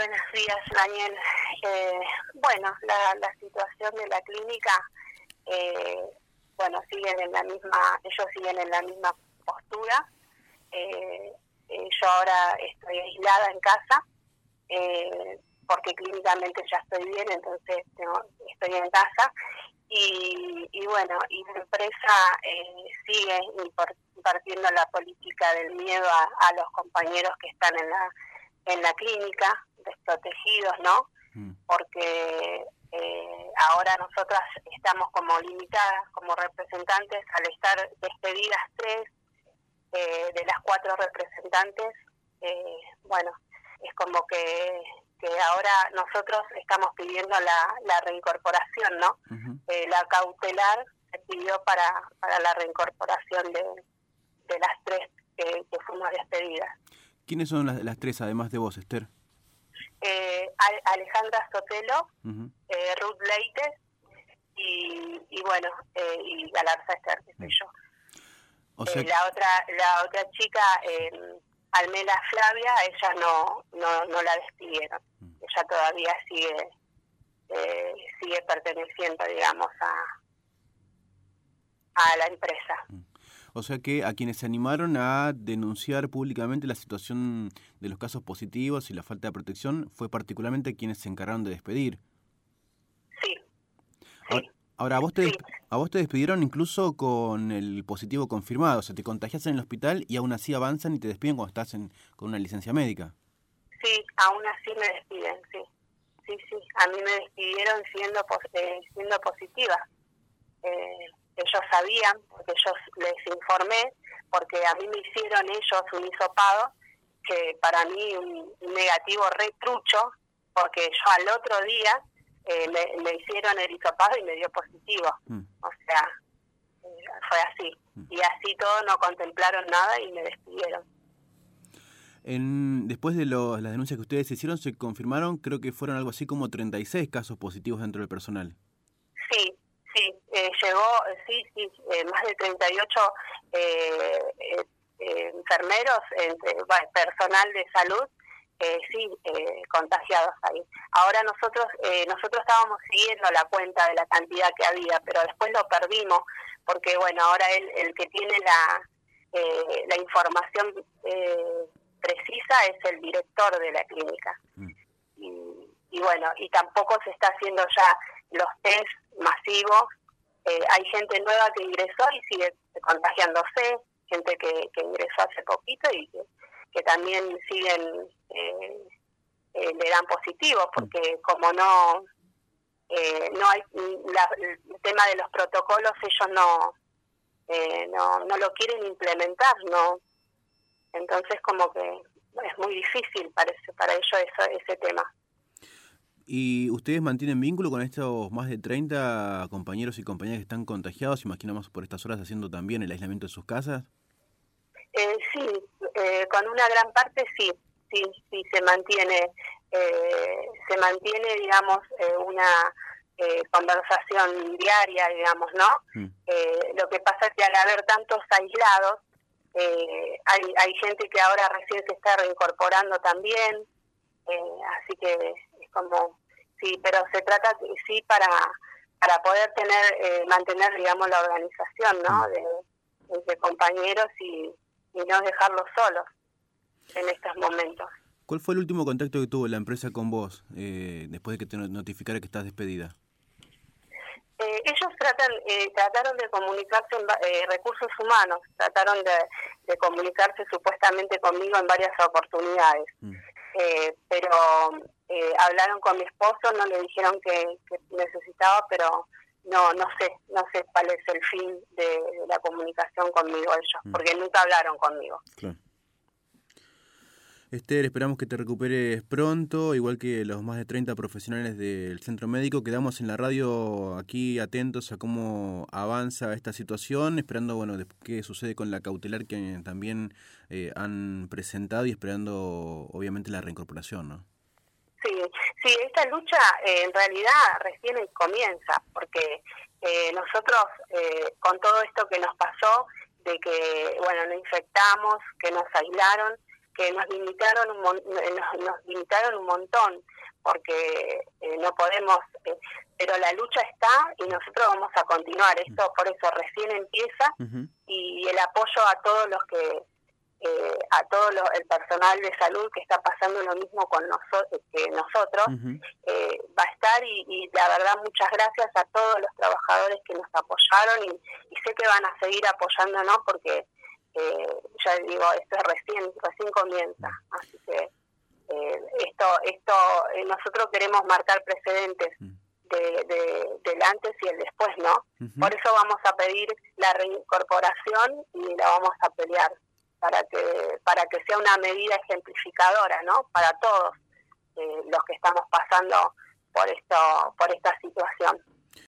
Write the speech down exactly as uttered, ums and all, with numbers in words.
Buenos días, Daniel. Eh, bueno, la, la situación de la clínica, eh, bueno, siguen en la misma, ellos siguen en la misma postura. Eh, eh, yo ahora estoy aislada en casa, eh, porque clínicamente ya estoy bien, entonces tengo, estoy en casa. Y, y bueno, y la empresa eh, sigue impartiendo la política del miedo a, a los compañeros que están en la en la clínica, desprotegidos, ¿no? Mm. Porque eh, ahora nosotras estamos como limitadas, como representantes, al estar despedidas tres eh, de las cuatro representantes, eh, bueno, es como que, que ahora nosotros estamos pidiendo la, la reincorporación, ¿no? Uh-huh. Eh, la cautelar se pidió para, para la reincorporación de, de las tres que, que fuimos despedidas. ¿Quiénes son las, las tres, además de vos, Esther? Eh, Alejandra Sotelo, uh-huh. eh, Ruth Leites y, y bueno, eh, y Galarza Esther, que soy yo. O sea... eh, la otra la otra chica, eh, Almela Flavia, ella no no no la despidieron. Uh-huh. Ella todavía sigue eh, sigue perteneciendo, digamos, a, a la empresa. Uh-huh. O sea que a quienes se animaron a denunciar públicamente la situación de los casos positivos y la falta de protección fue particularmente quienes se encargaron de despedir. Sí. Ahora, sí. ahora a vos te sí. a vos te despidieron incluso con el positivo confirmado, o sea, te contagias en el hospital y aún así avanzan y te despiden cuando estás en, con una licencia médica. Sí, aún así me despiden, sí. Sí, sí, a mí me despidieron siendo, eh, siendo positiva. Eh, ellos sabían, porque yo les informé, porque a mí me hicieron ellos un hisopado, que para mí un, un negativo re trucho, porque yo al otro día eh, me, me hicieron el hisopado y me dio positivo. Mm. O sea, eh, fue así. Mm. Y así todo no contemplaron nada y me despidieron. En, después de lo, las denuncias que ustedes hicieron, se confirmaron, creo que fueron algo así como treinta y seis casos positivos dentro del personal. Sí. Sí, eh, llegó, sí, sí, eh, más de treinta y ocho eh, eh, eh, enfermeros, entre, bueno, personal de salud, eh, sí, eh, contagiados ahí. Ahora nosotros eh, nosotros estábamos siguiendo la cuenta de la cantidad que había, pero después lo perdimos, porque bueno, ahora el, el que tiene la, eh, la información eh, precisa es el director de la clínica. Mm. Y, y bueno, y tampoco se está haciendo ya los test masivos. Eh, hay gente nueva que ingresó y sigue contagiándose, gente que, que ingresó hace poquito y que, que también siguen, eh, eh, le dan positivo, porque como no eh, no hay la, el tema de los protocolos, ellos no eh, no no lo quieren implementar, no, entonces como que es muy difícil parece para ellos eso, ese tema. ¿Y ustedes mantienen vínculo con estos más de treinta compañeros y compañeras que están contagiados, imaginamos por estas horas haciendo también el aislamiento de sus casas? Eh, sí, eh, con una gran parte sí, sí, sí se mantiene, eh, se mantiene, digamos, eh, una eh, conversación diaria, digamos, ¿no? Mm. Eh, lo que pasa es que al haber tantos aislados, eh, hay, hay gente que ahora recién se está reincorporando también, eh, así que es como, sí, pero se trata, sí, para para poder tener, eh, mantener, digamos, la organización, ¿no? De, de compañeros y y no dejarlos solos en estos momentos. ¿Cuál fue el último contacto que tuvo la empresa con vos eh, después de que te notificara que estás despedida? Eh, ellos tratan, eh, trataron de comunicarse, en, eh, recursos humanos, trataron de, de comunicarse supuestamente conmigo en varias oportunidades, mm. eh, pero eh, hablaron con mi esposo, no le dijeron que, que necesitaba, pero no no sé, no sé cuál es el fin de, de la comunicación conmigo ellos, mm. porque nunca hablaron conmigo. Claro. Esther, esperamos que te recuperes pronto, igual que los más de treinta profesionales del centro médico. Quedamos en la radio aquí atentos a cómo avanza esta situación, esperando bueno qué sucede con la cautelar que también eh, han presentado y esperando obviamente la reincorporación, ¿no? Sí, sí, esta lucha eh, en realidad recién comienza, porque eh, nosotros eh, con todo esto que nos pasó, de que, bueno, nos infectamos, que nos aislaron, que nos limitaron un, mon- nos, nos limitaron un montón, porque eh, no podemos, eh, pero la lucha está y nosotros vamos a continuar. Esto por eso recién empieza, uh-huh. y el apoyo a todos los que, eh, a todo lo, el personal de salud que está pasando lo mismo con nosotros, que nosotros, uh-huh. eh, va a estar, y, y la verdad muchas gracias a todos los trabajadores que nos apoyaron, y, y sé que van a seguir apoyándonos porque eh, ya digo, esto es recién, recién comienza, así que Eh, esto, esto eh, nosotros queremos marcar precedentes de, de, del antes y el después, ¿no? Uh-huh. Por eso vamos a pedir la reincorporación y la vamos a pelear para que para que sea una medida ejemplificadora, ¿no? Para todos eh, los que estamos pasando por esto, por esta situación.